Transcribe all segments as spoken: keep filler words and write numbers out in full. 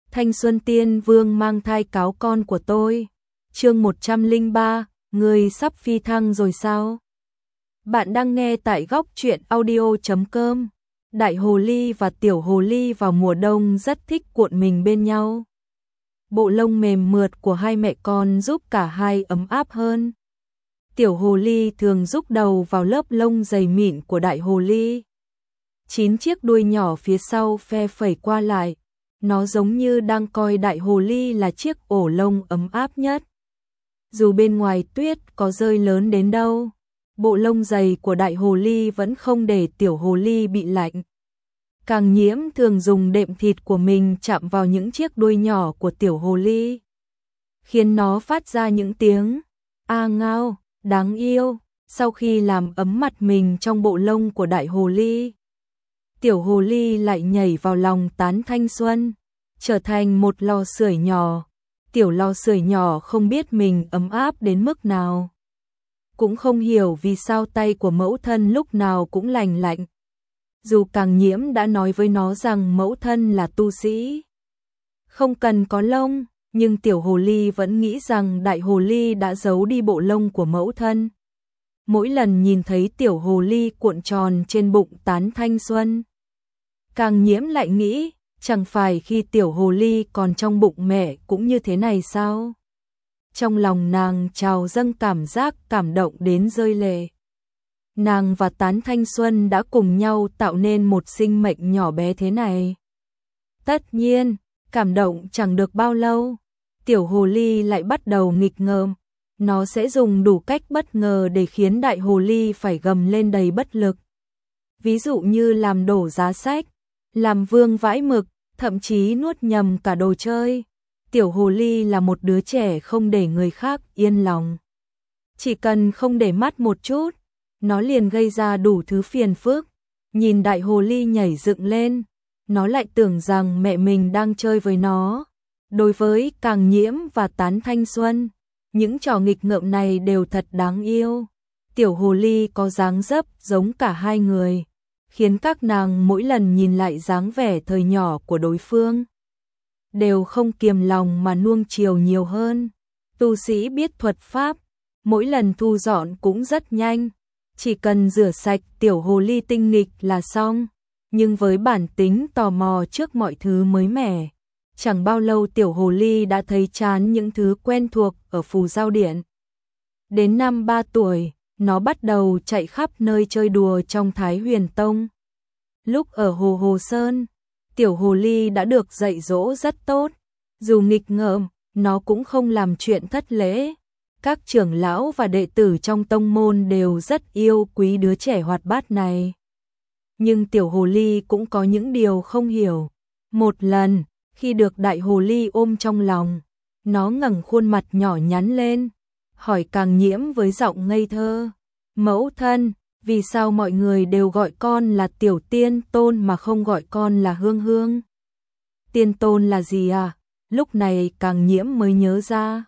Thanh Xuân Tiên Vương mang thai cáo con của tôi. Chương một trăm lẻ ba, người sắp phi thăng rồi sao? Bạn đang nghe tại góc truyện audio chấm com. Đại hồ ly và tiểu hồ ly vào mùa đông rất thích cuộn mình bên nhau. Bộ lông mềm mượt của hai mẹ con giúp cả hai ấm áp hơn. Tiểu hồ ly thường rúc đầu vào lớp lông dày mịn của đại hồ ly. Chín chiếc đuôi nhỏ phía sau phe phẩy qua lại. Nó giống như đang coi đại hồ ly là chiếc ổ lông ấm áp nhất. Dù bên ngoài tuyết có rơi lớn đến đâu, bộ lông dày của đại hồ ly vẫn không để tiểu hồ ly bị lạnh. Càng Nhiễm thường dùng đệm thịt của mình chạm vào những chiếc đuôi nhỏ của tiểu hồ ly, khiến nó phát ra những tiếng a ngao đáng yêu sau khi làm ấm mặt mình trong bộ lông của đại hồ ly. Tiểu hồ ly lại nhảy vào lòng Tán Thanh Xuân, trở thành một lò sưởi nhỏ. Tiểu lò sưởi nhỏ không biết mình ấm áp đến mức nào, cũng không hiểu vì sao tay của mẫu thân lúc nào cũng lành lạnh. Dù Càng Nhiễm đã nói với nó rằng mẫu thân là tu sĩ, không cần có lông, nhưng tiểu hồ ly vẫn nghĩ rằng đại hồ ly đã giấu đi bộ lông của mẫu thân. Mỗi lần nhìn thấy tiểu hồ ly cuộn tròn trên bụng Tán Thanh Xuân, Càng Nhiễm lại nghĩ, chẳng phải khi tiểu hồ ly còn trong bụng mẹ cũng như thế này sao? Trong lòng nàng trào dâng cảm giác cảm động đến rơi lệ. Nàng và Tán Thanh Xuân đã cùng nhau tạo nên một sinh mệnh nhỏ bé thế này. Tất nhiên, cảm động chẳng được bao lâu, tiểu hồ ly lại bắt đầu nghịch ngợm. Nó sẽ dùng đủ cách bất ngờ để khiến đại hồ ly phải gầm lên đầy bất lực. Ví dụ như làm đổ giá sách, làm vương vãi mực, thậm chí nuốt nhầm cả đồ chơi. Tiểu hồ ly là một đứa trẻ không để người khác yên lòng. Chỉ cần không để mắt một chút, nó liền gây ra đủ thứ phiền phức. Nhìn đại hồ ly nhảy dựng lên, nó lại tưởng rằng mẹ mình đang chơi với nó. Đối với Càng Nhiễm và Tán Thanh Xuân, những trò nghịch ngợm này đều thật đáng yêu. Tiểu hồ ly có dáng dấp giống cả hai người, khiến các nàng mỗi lần nhìn lại dáng vẻ thời nhỏ của đối phương, đều không kiềm lòng mà nuông chiều nhiều hơn. Tu sĩ biết thuật pháp, mỗi lần thu dọn cũng rất nhanh, chỉ cần rửa sạch tiểu hồ ly tinh nghịch là xong. Nhưng với bản tính tò mò trước mọi thứ mới mẻ, chẳng bao lâu tiểu hồ ly đã thấy chán những thứ quen thuộc ở Phù Giao Điện. Đến năm ba tuổi, nó bắt đầu chạy khắp nơi chơi đùa trong Thái Huyền Tông. Lúc ở Hồ Hồ Sơn, tiểu hồ ly đã được dạy dỗ rất tốt. Dù nghịch ngợm, nó cũng không làm chuyện thất lễ. Các trưởng lão và đệ tử trong tông môn đều rất yêu quý đứa trẻ hoạt bát này. Nhưng tiểu hồ ly cũng có những điều không hiểu. Một lần, khi được đại hồ ly ôm trong lòng, nó ngẩng khuôn mặt nhỏ nhắn lên, hỏi Càng Nhiễm với giọng ngây thơ: "Mẫu thân, vì sao mọi người đều gọi con là Tiểu Tiên Tôn mà không gọi con là Hương Hương?" Tiên Tôn là gì à? Lúc này Càng Nhiễm mới nhớ ra.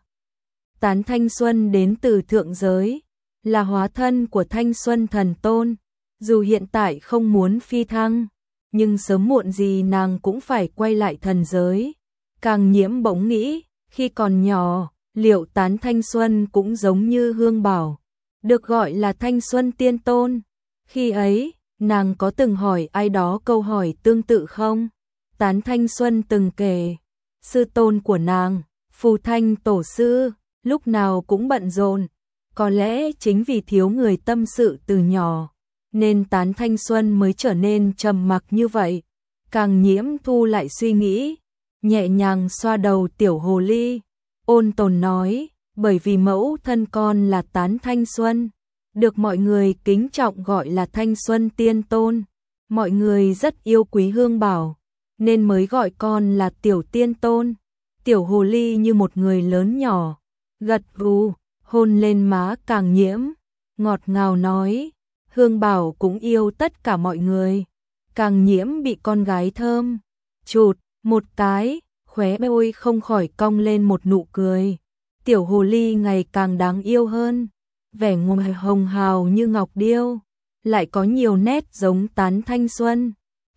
Tán Thanh Xuân đến từ thượng giới, là hóa thân của Thanh Xuân Thần Tôn. Dù hiện tại không muốn phi thăng, nhưng sớm muộn gì nàng cũng phải quay lại thần giới. Càng Nhiễm bỗng nghĩ, khi còn nhỏ, liệu Tán Thanh Xuân cũng giống như Hương Bảo, được gọi là Thanh Xuân Tiên Tôn? Khi ấy, nàng có từng hỏi ai đó câu hỏi tương tự không? Tán Thanh Xuân từng kể, sư tôn của nàng, Phù Thanh Tổ sư, lúc nào cũng bận rộn. Có lẽ chính vì thiếu người tâm sự từ nhỏ, nên Tán Thanh Xuân mới trở nên trầm mặc như vậy. Càng Nhiễm thu lại suy nghĩ, nhẹ nhàng xoa đầu tiểu hồ ly, ôn tồn nói, bởi vì mẫu thân con là Tán Thanh Xuân, được mọi người kính trọng gọi là Thanh Xuân Tiên Tôn. Mọi người rất yêu quý Hương Bảo, nên mới gọi con là Tiểu Tiên Tôn. Tiểu hồ ly như một người lớn nhỏ, gật gù, hôn lên má Càng Nhiễm, ngọt ngào nói, Hương Bảo cũng yêu tất cả mọi người. Càng Nhiễm bị con gái thơm chụt một cái, khóe môi không khỏi cong lên một nụ cười. Tiểu hồ ly ngày càng đáng yêu hơn, vẻ ngoài hồng hào như ngọc điêu, lại có nhiều nét giống Tán Thanh Xuân,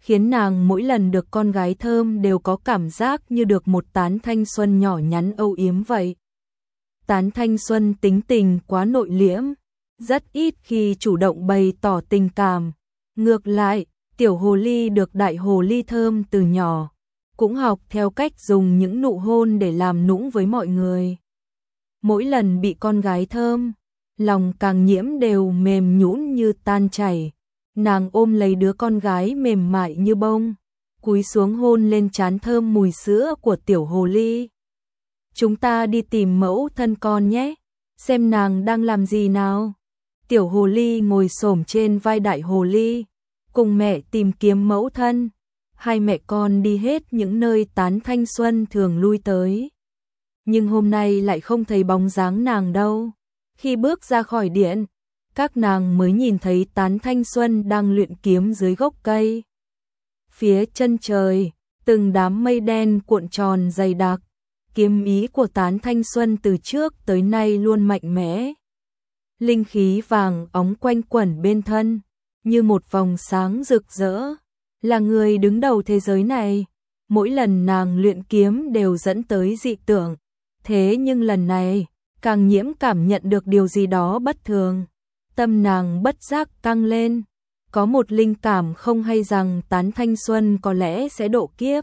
khiến nàng mỗi lần được con gái thơm đều có cảm giác như được một tán thanh xuân nhỏ nhắn âu yếm vậy. Tán thanh xuân tính tình quá nội liễm, rất ít khi chủ động bày tỏ tình cảm. Ngược lại, tiểu hồ ly được đại hồ ly thơm từ nhỏ, cũng học theo cách dùng những nụ hôn để làm nũng với mọi người. Mỗi lần bị con gái thơm, lòng Càng Nhiễm đều mềm nhũn như tan chảy. Nàng ôm lấy đứa con gái mềm mại như bông, cúi xuống hôn lên trán thơm mùi sữa của tiểu hồ ly. Chúng ta đi tìm mẫu thân con nhé, xem nàng đang làm gì nào. Tiểu hồ ly ngồi xổm trên vai đại hồ ly, cùng mẹ tìm kiếm mẫu thân. Hai mẹ con đi hết những nơi Tán Thanh Xuân thường lui tới. Nhưng hôm nay lại không thấy bóng dáng nàng đâu. Khi bước ra khỏi điện, các nàng mới nhìn thấy Tán Thanh Xuân đang luyện kiếm dưới gốc cây. Phía chân trời, từng đám mây đen cuộn tròn dày đặc. Kiếm ý của Tán Thanh Xuân từ trước tới nay luôn mạnh mẽ. Linh khí vàng óng quanh quẩn bên thân, như một vòng sáng rực rỡ. Là người đứng đầu thế giới này, mỗi lần nàng luyện kiếm đều dẫn tới dị tượng. Thế nhưng lần này, Càng Nhiễm cảm nhận được điều gì đó bất thường. Tâm nàng bất giác căng lên, có một linh cảm không hay rằng Tán Thanh Xuân có lẽ sẽ độ kiếp.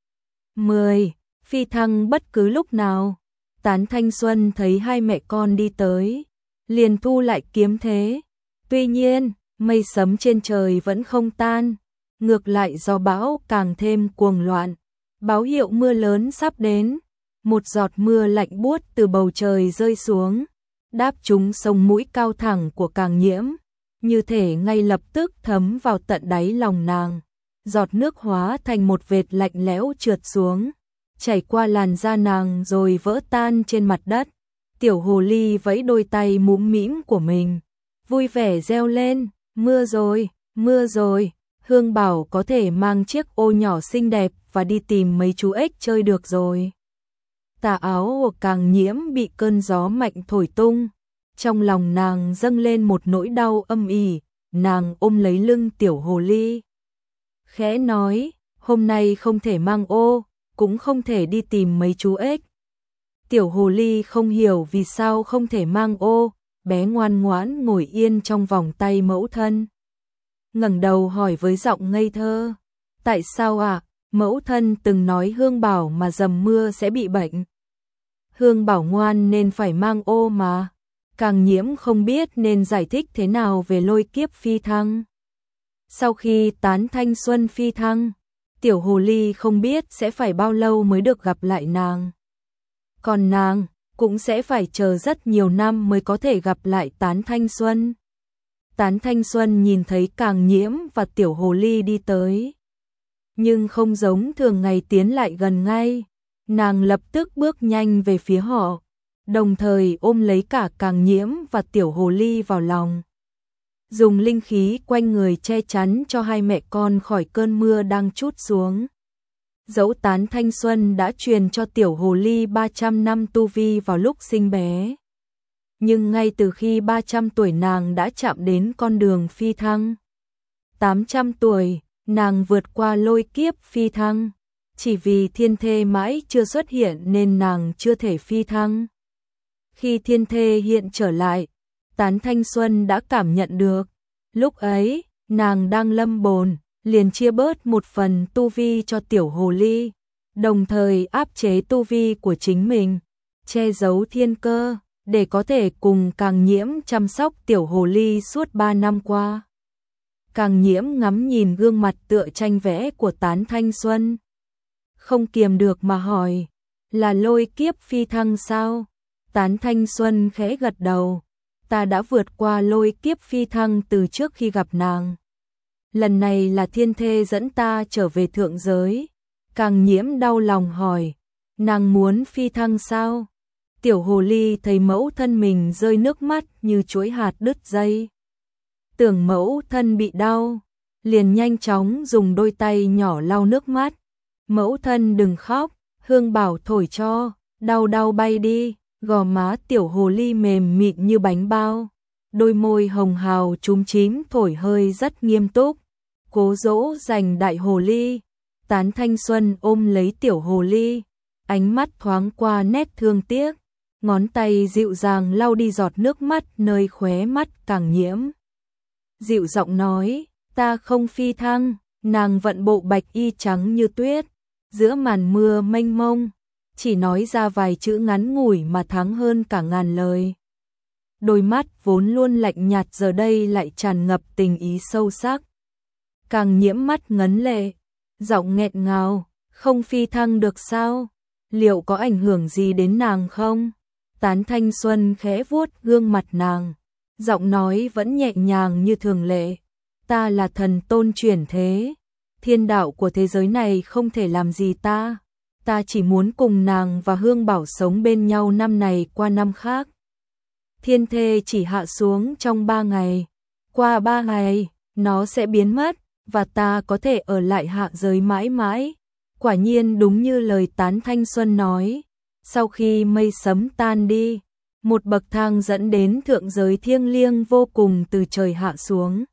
mười. Phi thăng bất cứ lúc nào. Tán Thanh Xuân thấy hai mẹ con đi tới, liền thu lại kiếm thế. Tuy nhiên, mây sấm trên trời vẫn không tan, ngược lại gió bão càng thêm cuồng loạn, báo hiệu mưa lớn sắp đến. Một giọt mưa lạnh buốt từ bầu trời rơi xuống, đáp trúng sống mũi cao thẳng của Càng Nhiễm, như thể ngay lập tức thấm vào tận đáy lòng nàng. Giọt nước hóa thành một vệt lạnh lẽo trượt xuống, chảy qua làn da nàng rồi vỡ tan trên mặt đất. Tiểu hồ ly vẫy đôi tay mũm mĩm của mình, vui vẻ reo lên, mưa rồi, mưa rồi. Hương Bảo có thể mang chiếc ô nhỏ xinh đẹp và đi tìm mấy chú ếch chơi được rồi. Tà áo của Càng Nhiễm bị cơn gió mạnh thổi tung, trong lòng nàng dâng lên một nỗi đau âm ỉ. Nàng ôm lấy lưng tiểu hồ ly, khẽ nói, hôm nay không thể mang ô, cũng không thể đi tìm mấy chú ếch. Tiểu hồ ly không hiểu vì sao không thể mang ô, bé ngoan ngoãn ngồi yên trong vòng tay mẫu thân. Ngẩng đầu hỏi với giọng ngây thơ, tại sao ạ? À? Mẫu thân từng nói Hương Bảo mà dầm mưa sẽ bị bệnh. Hương Bảo ngoan nên phải mang ô mà. Càng Nhiễm không biết nên giải thích thế nào về lôi kiếp phi thăng. Sau khi Tán Thanh Xuân phi thăng, tiểu hồ ly không biết sẽ phải bao lâu mới được gặp lại nàng. Còn nàng cũng sẽ phải chờ rất nhiều năm mới có thể gặp lại Tán Thanh Xuân. Tán Thanh Xuân nhìn thấy Càng Nhiễm và tiểu hồ ly đi tới, nhưng không giống thường ngày tiến lại gần ngay. Nàng lập tức bước nhanh về phía họ, đồng thời ôm lấy cả Càng Nhiễm và tiểu hồ ly vào lòng. Dùng linh khí quanh người che chắn cho hai mẹ con khỏi cơn mưa đang trút xuống. Dẫu Tán Thanh Xuân đã truyền cho tiểu hồ ly ba trăm năm tu vi vào lúc sinh bé, nhưng ngay từ khi ba trăm tuổi nàng đã chạm đến con đường phi thăng. tám trăm tuổi, nàng vượt qua lôi kiếp phi thăng. Chỉ vì thiên thê mãi chưa xuất hiện nên nàng chưa thể phi thăng. Khi thiên thê hiện trở lại, Tán Thanh Xuân đã cảm nhận được. Lúc ấy, nàng đang lâm bồn, liền chia bớt một phần tu vi cho tiểu hồ ly, đồng thời áp chế tu vi của chính mình, che giấu thiên cơ, để có thể cùng Càng Nhiễm chăm sóc tiểu hồ ly suốt ba năm qua. Càng Nhiễm ngắm nhìn gương mặt tựa tranh vẽ của Tán Thanh Xuân, không kiềm được mà hỏi, là lôi kiếp phi thăng sao? Tán Thanh Xuân khẽ gật đầu, ta đã vượt qua lôi kiếp phi thăng từ trước khi gặp nàng. Lần này là thiên thê dẫn ta trở về thượng giới. Càng Nhiễm đau lòng hỏi, nàng muốn phi thăng sao? Tiểu hồ ly thấy mẫu thân mình rơi nước mắt như chuỗi hạt đứt dây. Tưởng mẫu thân bị đau, liền nhanh chóng dùng đôi tay nhỏ lau nước mắt. Mẫu thân đừng khóc, Hương Bảo thổi cho, đau đau bay đi. Gò má tiểu hồ ly mềm mịn như bánh bao, đôi môi hồng hào chúm chím thổi hơi rất nghiêm túc. cố dỗ dành đại hồ ly. Tán Thanh Xuân ôm lấy tiểu hồ ly, ánh mắt thoáng qua nét thương tiếc, ngón tay dịu dàng lau đi giọt nước mắt nơi khóe mắt Càng Nhiễm. Dịu giọng nói, ta không phi thăng. Nàng vận bộ bạch y trắng như tuyết, giữa màn mưa mênh mông, chỉ nói ra vài chữ ngắn ngủi mà thắng hơn cả ngàn lời. Đôi mắt vốn luôn lạnh nhạt giờ đây lại tràn ngập tình ý sâu sắc. Càng Nhiễm mắt ngấn lệ, giọng nghẹn ngào, không phi thăng được sao? Liệu có ảnh hưởng gì đến nàng không? Tán Thanh Xuân khẽ vuốt gương mặt nàng, giọng nói vẫn nhẹ nhàng như thường lệ. Ta là thần tôn chuyển thế, thiên đạo của thế giới này không thể làm gì ta. Ta chỉ muốn cùng nàng và Hương Bảo sống bên nhau năm này qua năm khác. Thiên thê chỉ hạ xuống trong ba ngày, qua ba ngày, nó sẽ biến mất, và ta có thể ở lại hạ giới mãi mãi. Quả nhiên đúng như lời Tán Thanh Xuân nói, sau khi mây sấm tan đi, một bậc thang dẫn đến thượng giới thiêng liêng vô cùng từ trời hạ xuống.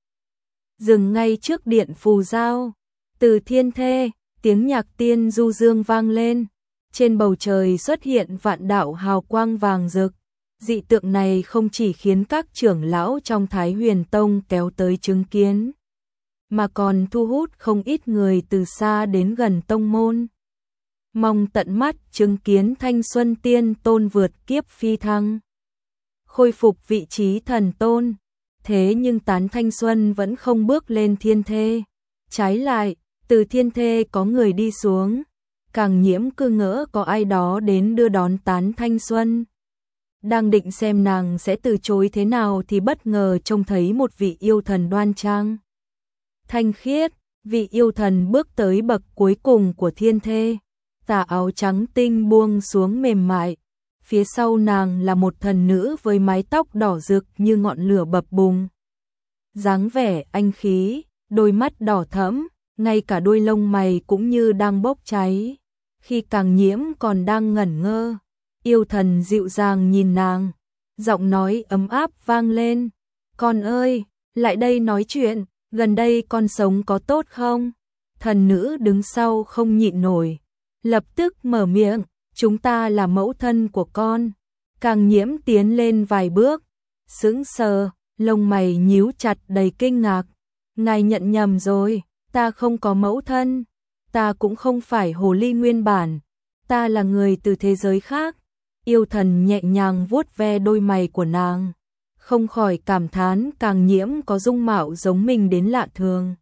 Dừng ngay trước điện phù giao, từ thiên thê, tiếng nhạc tiên du dương vang lên, trên bầu trời xuất hiện vạn đạo hào quang vàng rực. Dị tượng này không chỉ khiến các trưởng lão trong Thái Huyền Tông kéo tới chứng kiến, mà còn thu hút không ít người từ xa đến gần tông môn. Mong tận mắt chứng kiến Thanh Xuân Tiên Tôn vượt kiếp phi thăng, khôi phục vị trí thần tôn. Thế nhưng Tán Thanh Xuân vẫn không bước lên thiên thê. Trái lại, từ thiên thê có người đi xuống. Càng Nhiễm cứ ngỡ có ai đó đến đưa đón Tán Thanh Xuân. Đang định xem nàng sẽ từ chối thế nào thì bất ngờ trông thấy một vị yêu thần đoan trang, thanh khiết. Vị yêu thần bước tới bậc cuối cùng của thiên thê, tà áo trắng tinh buông xuống mềm mại. Phía sau nàng là một thần nữ với mái tóc đỏ rực như ngọn lửa bập bùng. Dáng vẻ anh khí, đôi mắt đỏ thẫm, ngay cả đôi lông mày cũng như đang bốc cháy. Khi Càng Nhiễm còn đang ngẩn ngơ, yêu thần dịu dàng nhìn nàng, giọng nói ấm áp vang lên. Con ơi, lại đây nói chuyện, gần đây con sống có tốt không? Thần nữ đứng sau không nhịn nổi, lập tức mở miệng. Chúng ta là mẫu thân của con. Càng Nhiễm tiến lên vài bước, sững sờ, lông mày nhíu chặt đầy kinh ngạc. Ngài nhận nhầm rồi, ta không có mẫu thân, ta cũng không phải hồ ly nguyên bản, ta là người từ thế giới khác. Yêu thần nhẹ nhàng vuốt ve đôi mày của nàng, không khỏi cảm thán Càng Nhiễm có dung mạo giống mình đến lạ thường.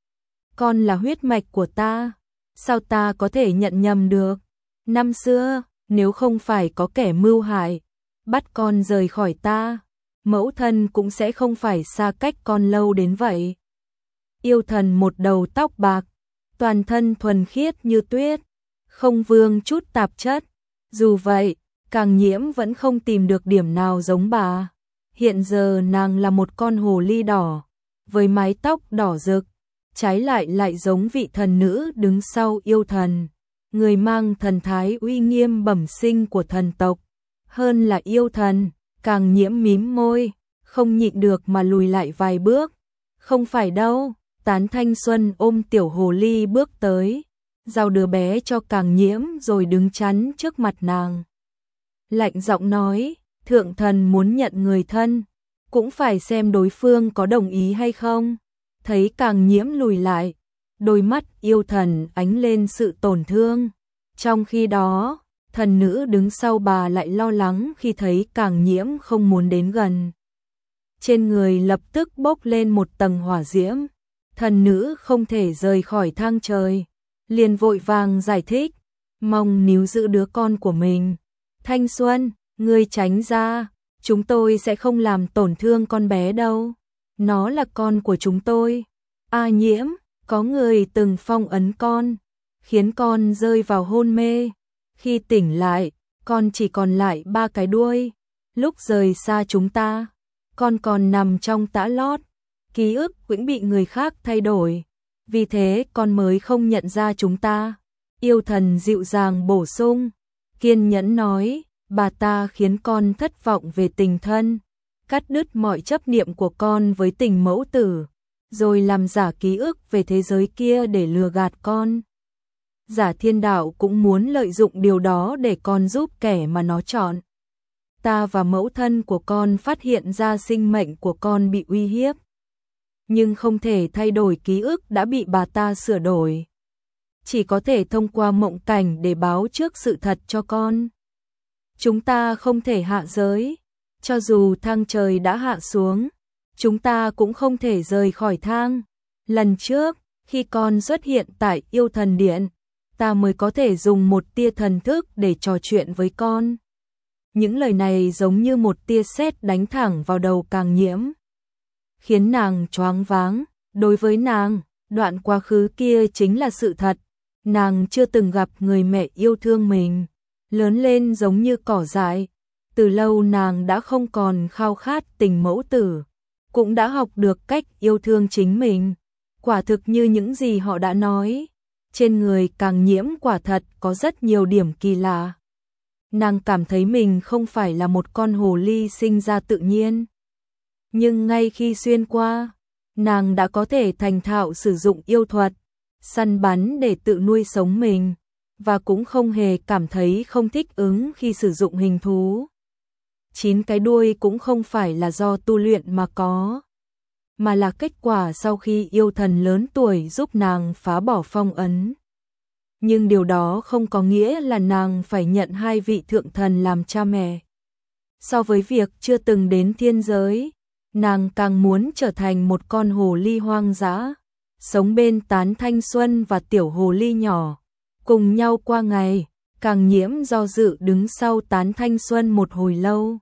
Con là huyết mạch của ta, sao ta có thể nhận nhầm được? Năm xưa, nếu không phải có kẻ mưu hại, bắt con rời khỏi ta, mẫu thân cũng sẽ không phải xa cách con lâu đến vậy. Yêu thần một đầu tóc bạc, toàn thân thuần khiết như tuyết, không vương chút tạp chất. Dù vậy, Càng Nhiễm vẫn không tìm được điểm nào giống bà. Hiện giờ nàng là một con hồ ly đỏ, với mái tóc đỏ rực, trái lại lại giống vị thần nữ đứng sau yêu thần, người mang thần thái uy nghiêm bẩm sinh của thần tộc. Hơn là yêu thần. Càng Nhiễm mím môi, không nhịn được mà lùi lại vài bước. Không phải đâu. Tán Thanh Xuân ôm tiểu hồ ly bước tới, giao đứa bé cho Càng Nhiễm rồi đứng chắn trước mặt nàng. Lạnh giọng nói, thượng thần muốn nhận người thân, cũng phải xem đối phương có đồng ý hay không. Thấy Càng Nhiễm lùi lại, đôi mắt yêu thần ánh lên sự tổn thương. Trong khi đó, thần nữ đứng sau bà lại lo lắng khi thấy Càng Nhiễm không muốn đến gần. Trên người lập tức bốc lên một tầng hỏa diễm. Thần nữ không thể rời khỏi thang trời, liền vội vàng giải thích, mong níu giữ đứa con của mình. Thanh Xuân, ngươi tránh ra, chúng tôi sẽ không làm tổn thương con bé đâu. Nó là con của chúng tôi. A Nhiễm, có người từng phong ấn con, khiến con rơi vào hôn mê. Khi tỉnh lại, con chỉ còn lại ba cái đuôi. Lúc rời xa chúng ta, con còn nằm trong tã lót. Ký ức cũng bị người khác thay đổi, vì thế con mới không nhận ra chúng ta. Yêu thần dịu dàng bổ sung, kiên nhẫn nói, bà ta khiến con thất vọng về tình thân, cắt đứt mọi chấp niệm của con với tình mẫu tử. rồi làm giả ký ức về thế giới kia để lừa gạt con. Giả thiên đạo cũng muốn lợi dụng điều đó để con giúp kẻ mà nó chọn. Ta và mẫu thân của con phát hiện ra sinh mệnh của con bị uy hiếp, nhưng không thể thay đổi ký ức đã bị bà ta sửa đổi. Chỉ có thể thông qua mộng cảnh để báo trước sự thật cho con. Chúng ta không thể hạ giới, cho dù thang trời đã hạ xuống, chúng ta cũng không thể rời khỏi thang. Lần trước, khi con xuất hiện tại Yêu Thần Điện, ta mới có thể dùng một tia thần thức để trò chuyện với con. Những lời này giống như một tia sét đánh thẳng vào đầu Càng Nhiễm, khiến nàng choáng váng. Đối với nàng, đoạn quá khứ kia chính là sự thật. Nàng chưa từng gặp người mẹ yêu thương mình, lớn lên giống như cỏ dại. Từ lâu nàng đã không còn khao khát tình mẫu tử, cũng đã học được cách yêu thương chính mình. Quả thực như những gì họ đã nói, trên người Càng Nhiễm quả thật có rất nhiều điểm kỳ lạ. Nàng cảm thấy mình không phải là một con hồ ly sinh ra tự nhiên. Nhưng ngay khi xuyên qua, nàng đã có thể thành thạo sử dụng yêu thuật, săn bắn để tự nuôi sống mình, và cũng không hề cảm thấy không thích ứng khi sử dụng hình thú. Chín cái đuôi cũng không phải là do tu luyện mà có, mà là kết quả sau khi yêu thần lớn tuổi giúp nàng phá bỏ phong ấn. Nhưng điều đó không có nghĩa là nàng phải nhận hai vị thượng thần làm cha mẹ. So với việc chưa từng đến thiên giới, nàng càng muốn trở thành một con hồ ly hoang dã, sống bên Tán Thanh Xuân và tiểu hồ ly nhỏ, cùng nhau qua ngày. Càng Nhiễm do dự đứng sau Tán Thanh Xuân một hồi lâu,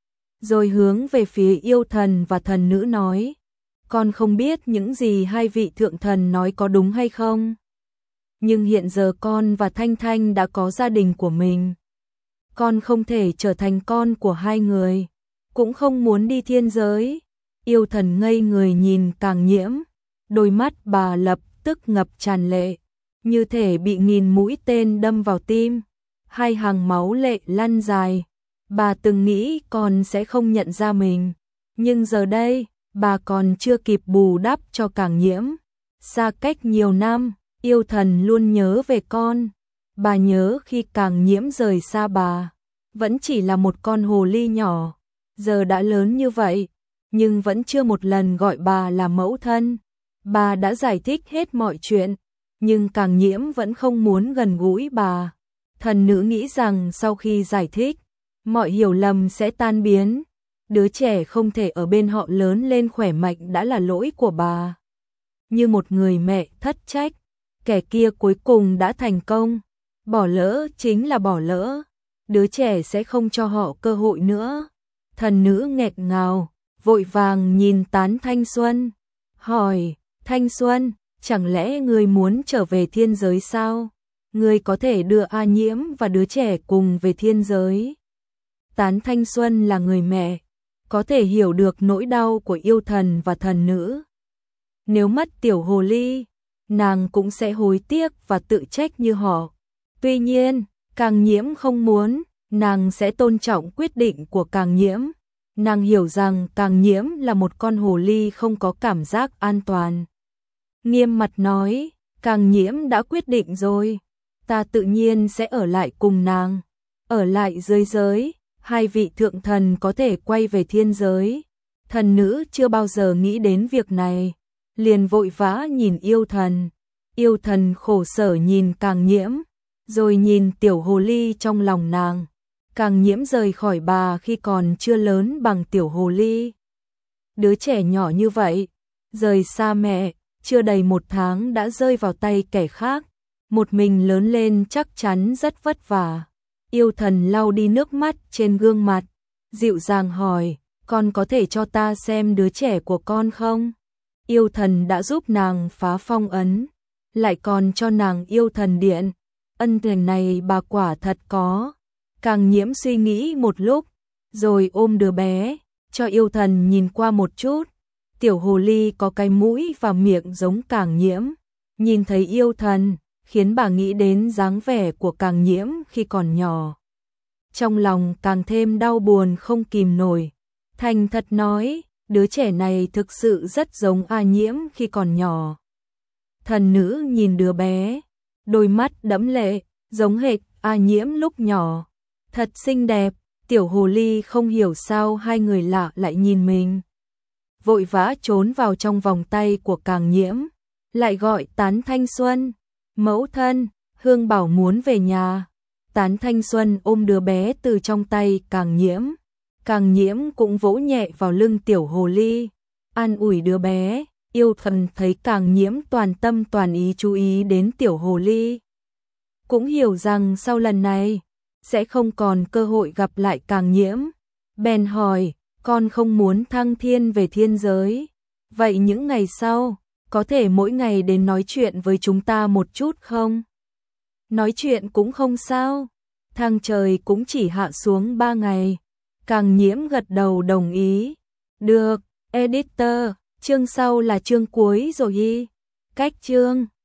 rồi hướng về phía yêu thần và thần nữ nói, con không biết những gì hai vị thượng thần nói có đúng hay không, nhưng hiện giờ con và Thanh Thanh đã có gia đình của mình. Con không thể trở thành con của hai người, cũng không muốn đi thiên giới. Yêu thần ngây người nhìn Càng Nhiễm, đôi mắt bà lập tức ngập tràn lệ, như thể bị nghìn mũi tên đâm vào tim, hai hàng máu lệ lăn dài. Bà từng nghĩ con sẽ không nhận ra mình, nhưng giờ đây, bà còn chưa kịp bù đắp cho Càng Nhiễm. Xa cách nhiều năm, yêu thần luôn nhớ về con. Bà nhớ khi Càng Nhiễm rời xa bà, vẫn chỉ là một con hồ ly nhỏ, giờ đã lớn như vậy, nhưng vẫn chưa một lần gọi bà là mẫu thân. Bà đã giải thích hết mọi chuyện, nhưng Càng Nhiễm vẫn không muốn gần gũi bà. Thần nữ nghĩ rằng sau khi giải thích, mọi hiểu lầm sẽ tan biến. Đứa trẻ không thể ở bên họ lớn lên khỏe mạnh đã là lỗi của bà. Như một người mẹ thất trách, kẻ kia cuối cùng đã thành công. Bỏ lỡ chính là bỏ lỡ, đứa trẻ sẽ không cho họ cơ hội nữa. Thần nữ nghẹt ngào, vội vàng nhìn Tán Thanh Xuân, hỏi, Thanh Xuân, chẳng lẽ ngươi muốn trở về thiên giới sao? Ngươi có thể đưa A Nhiễm và đứa trẻ cùng về thiên giới. Tán Thanh Xuân là người mẹ, có thể hiểu được nỗi đau của yêu thần và thần nữ. Nếu mất tiểu hồ ly, nàng cũng sẽ hối tiếc và tự trách như họ. Tuy nhiên, Càng Nhiễm không muốn, nàng sẽ tôn trọng quyết định của Càng Nhiễm. Nàng hiểu rằng Càng Nhiễm là một con hồ ly không có cảm giác an toàn. Nghiêm mặt nói, Càng Nhiễm đã quyết định rồi, ta tự nhiên sẽ ở lại cùng nàng. Ở lại dưới giới, hai vị thượng thần có thể quay về thiên giới. Thần nữ chưa bao giờ nghĩ đến việc này, liền vội vã nhìn yêu thần. Yêu thần khổ sở nhìn Càng Nhiễm, rồi nhìn tiểu hồ ly trong lòng nàng. Càng Nhiễm rời khỏi bà khi còn chưa lớn bằng tiểu hồ ly. Đứa trẻ nhỏ như vậy, rời xa mẹ, chưa đầy một tháng đã rơi vào tay kẻ khác. Một mình lớn lên chắc chắn rất vất vả. Yêu thần lau đi nước mắt trên gương mặt, dịu dàng hỏi, con có thể cho ta xem đứa trẻ của con không? Yêu thần đã giúp nàng phá phong ấn, lại còn cho nàng yêu thần điện. Ân tình này bà quả thật có. Càng Nhiễm suy nghĩ một lúc, rồi ôm đứa bé, cho yêu thần nhìn qua một chút. Tiểu hồ ly có cái mũi và miệng giống Càng Nhiễm. Nhìn thấy yêu thần, khiến bà nghĩ đến dáng vẻ của Càng Nhiễm khi còn nhỏ. Trong lòng càng thêm đau buồn không kìm nổi. Thành thật nói, đứa trẻ này thực sự rất giống A Nhiễm khi còn nhỏ. Thần nữ nhìn đứa bé, đôi mắt đẫm lệ, giống hệt A Nhiễm lúc nhỏ. Thật xinh đẹp, tiểu hồ ly không hiểu sao hai người lạ lại nhìn mình. Vội vã trốn vào trong vòng tay của Càng Nhiễm, lại gọi Tán Thanh Xuân, mẫu thân, Hương bảo muốn về nhà. Tán Thanh Xuân ôm đứa bé từ trong tay Càng Nhiễm. Càng Nhiễm cũng vỗ nhẹ vào lưng tiểu hồ ly, an ủi đứa bé, yêu thần thấy Càng Nhiễm toàn tâm toàn ý chú ý đến tiểu hồ ly. Cũng hiểu rằng sau lần này, sẽ không còn cơ hội gặp lại Càng Nhiễm. Bèn hỏi, con không muốn thăng thiên về thiên giới. Vậy những ngày sau, có thể mỗi ngày đến nói chuyện với chúng ta một chút không? Nói chuyện cũng không sao, thang trời cũng chỉ hạ xuống ba ngày. Càng Nhiễm gật đầu đồng ý. Được, editor, chương sau là chương cuối rồi y. Cách chương.